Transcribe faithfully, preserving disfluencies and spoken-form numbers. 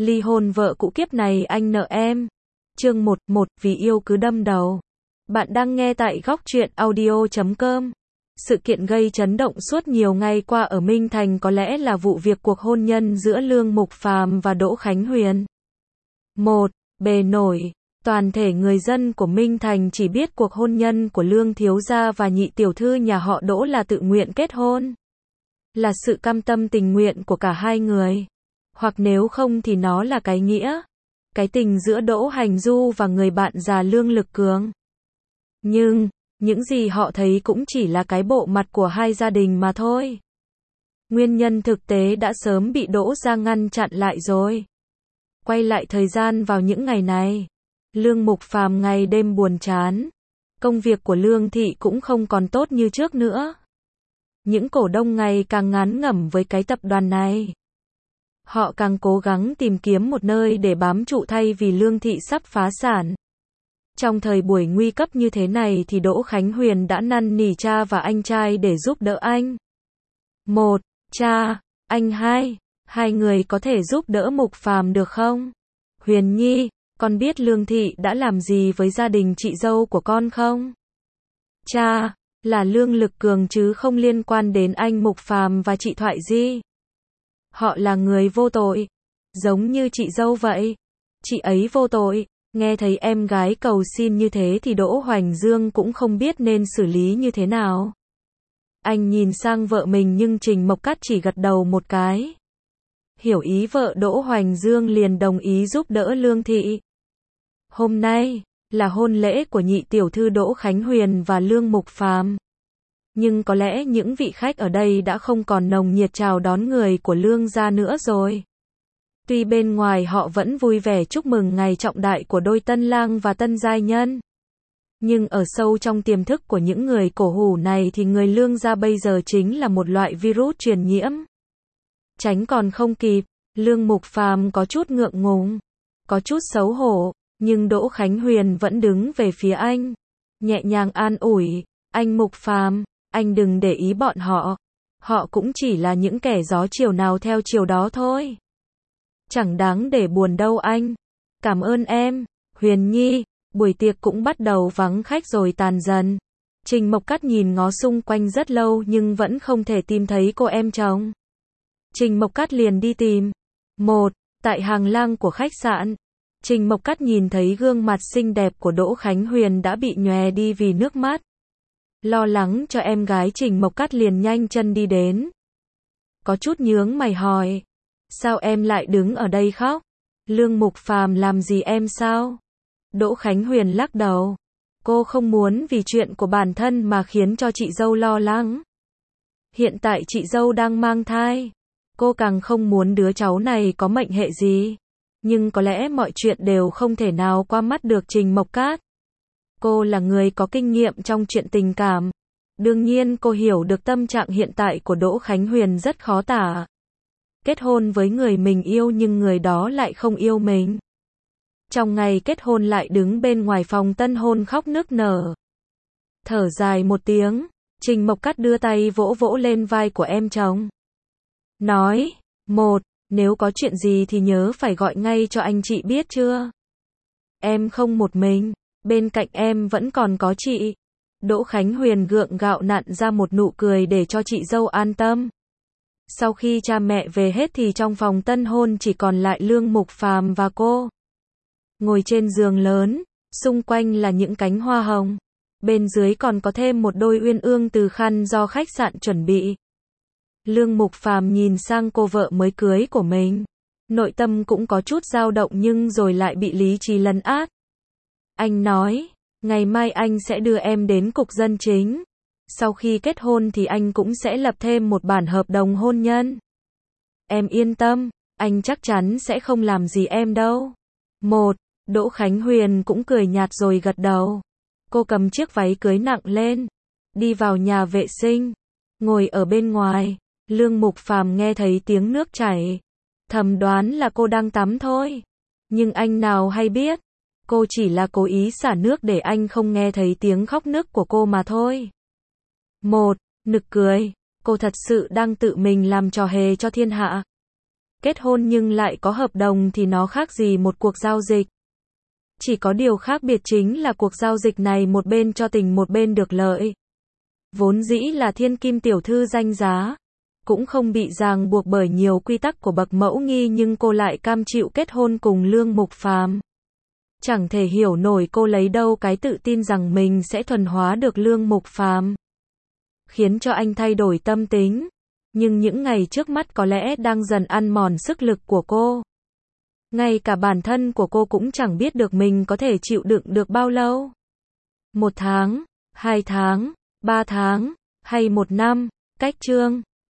Ly hôn vợ cũ kiếp này anh nợ em. Chương một, một vì yêu cứ đâm đầu. Bạn đang nghe tại góc truyện audio chấm com. Sự kiện gây chấn động suốt nhiều ngày qua ở Minh Thành có lẽ là vụ việc cuộc hôn nhân giữa Lương Mục Phàm và Đỗ Khánh Huyền. một. Bề nổi. Toàn thể người dân của Minh Thành chỉ biết cuộc hôn nhân của Lương thiếu gia và nhị tiểu thư nhà họ Đỗ là tự nguyện kết hôn. Là sự cam tâm tình nguyện của cả hai người. Hoặc nếu không thì nó là cái nghĩa. Cái tình giữa Đỗ Hành Du và người bạn già Lương Lực Cường. Nhưng, những gì họ thấy cũng chỉ là cái bộ mặt của hai gia đình mà thôi. Nguyên nhân thực tế đã sớm bị Đỗ gia ngăn chặn lại rồi. Quay lại thời gian vào những ngày này. Lương Mục Phàm ngày đêm buồn chán. Công việc của Lương thị cũng không còn tốt như trước nữa. Những cổ đông ngày càng ngán ngẩm với cái tập đoàn này. Họ càng cố gắng tìm kiếm một nơi để bám trụ thay vì Lương thị sắp phá sản. Trong thời buổi nguy cấp như thế này thì Đỗ Khánh Huyền đã năn nỉ cha và anh trai để giúp đỡ anh. Một, cha, anh hai, hai người có thể giúp đỡ Mục Phàm được không? Huyền Nhi, con biết Lương thị đã làm gì với gia đình chị dâu của con không? Cha, là Lương Lực Cường chứ không liên quan đến anh Mục Phàm và chị Thoại Di. Họ là người vô tội, giống như chị dâu vậy. Chị ấy vô tội. Nghe thấy em gái cầu xin như thế thì Đỗ Hoành Dương cũng không biết nên xử lý như thế nào. Anh nhìn sang vợ mình nhưng Trình Mộc Cát chỉ gật đầu một cái. Hiểu ý vợ Đỗ Hoành Dương liền đồng ý giúp đỡ Lương thị. Hôm nay là hôn lễ của nhị tiểu thư Đỗ Khánh Huyền và Lương Mục Phàm. Nhưng có lẽ những vị khách ở đây đã không còn nồng nhiệt chào đón người của Lương gia nữa rồi. Tuy bên ngoài họ vẫn vui vẻ chúc mừng ngày trọng đại của đôi tân lang và tân giai nhân. Nhưng ở sâu trong tiềm thức của những người cổ hủ này thì người Lương gia bây giờ chính là một loại virus truyền nhiễm. Tránh còn không kịp, Lương Mục Phàm có chút ngượng ngùng, có chút xấu hổ, nhưng Đỗ Khánh Huyền vẫn đứng về phía anh, nhẹ nhàng an ủi, anh Mục Phàm, anh đừng để ý bọn họ, họ cũng chỉ là những kẻ gió chiều nào theo chiều đó thôi. Chẳng đáng để buồn đâu anh. Cảm ơn em, Huyền Nhi. Buổi tiệc cũng bắt đầu vắng khách rồi tàn dần. Trình Mộc Cát nhìn ngó xung quanh rất lâu nhưng vẫn không thể tìm thấy cô em chồng. Trình Mộc Cát liền đi tìm. Một, tại hàng lang của khách sạn. Trình Mộc Cát nhìn thấy gương mặt xinh đẹp của Đỗ Khánh Huyền đã bị nhòe đi vì nước mắt. Lo lắng cho em gái Trình Mộc Cát liền nhanh chân đi đến. Có chút nhướng mày hỏi. Sao em lại đứng ở đây khóc? Lương Mục Phàm làm gì em sao? Đỗ Khánh Huyền lắc đầu. Cô không muốn vì chuyện của bản thân mà khiến cho chị dâu lo lắng. Hiện tại chị dâu đang mang thai. Cô càng không muốn đứa cháu này có mệnh hệ gì. Nhưng có lẽ mọi chuyện đều không thể nào qua mắt được Trình Mộc Cát. Cô là người có kinh nghiệm trong chuyện tình cảm. Đương nhiên cô hiểu được tâm trạng hiện tại của Đỗ Khánh Huyền rất khó tả. Kết hôn với người mình yêu nhưng người đó lại không yêu mình. Trong ngày kết hôn lại đứng bên ngoài phòng tân hôn khóc nức nở. Thở dài một tiếng, Trình Mộc Cát đưa tay vỗ vỗ lên vai của em chồng. Nói, một, nếu có chuyện gì thì nhớ phải gọi ngay cho anh chị biết chưa? Em không một mình, bên cạnh em vẫn còn có chị. Đỗ Khánh Huyền gượng gạo nặn ra một nụ cười để cho chị dâu an tâm. Sau khi cha mẹ về hết thì trong phòng tân hôn chỉ còn lại Lương Mục Phàm và cô. Ngồi trên giường lớn, xung quanh là những cánh hoa hồng. Bên dưới còn có thêm một đôi uyên ương từ khăn do khách sạn chuẩn bị. Lương Mục Phàm nhìn sang cô vợ mới cưới của mình. Nội tâm cũng có chút dao động nhưng rồi lại bị lý trí lấn át. Anh nói, ngày mai anh sẽ đưa em đến cục dân chính. Sau khi kết hôn thì anh cũng sẽ lập thêm một bản hợp đồng hôn nhân. Em yên tâm, anh chắc chắn sẽ không làm gì em đâu. Một, Đỗ Khánh Huyền cũng cười nhạt rồi gật đầu. Cô cầm chiếc váy cưới nặng lên, đi vào nhà vệ sinh, ngồi ở bên ngoài. Lương Mục Phàm nghe thấy tiếng nước chảy, thầm đoán là cô đang tắm thôi. Nhưng anh nào hay biết, cô chỉ là cố ý xả nước để anh không nghe thấy tiếng khóc nức của cô mà thôi. Một, nực cười, cô thật sự đang tự mình làm trò hề cho thiên hạ. Kết hôn nhưng lại có hợp đồng thì nó khác gì một cuộc giao dịch. Chỉ có điều khác biệt chính là cuộc giao dịch này một bên cho tình một bên được lợi. Vốn dĩ là thiên kim tiểu thư danh giá, cũng không bị ràng buộc bởi nhiều quy tắc của bậc mẫu nghi nhưng cô lại cam chịu kết hôn cùng Lương Mục Phàm. Chẳng thể hiểu nổi cô lấy đâu cái tự tin rằng mình sẽ thuần hóa được Lương Mục Phàm, khiến cho anh thay đổi tâm tính. Nhưng những ngày trước mắt có lẽ đang dần ăn mòn sức lực của cô. Ngay cả bản thân của cô cũng chẳng biết được mình có thể chịu đựng được bao lâu. Một tháng, hai tháng, ba tháng, hay một năm, cách chương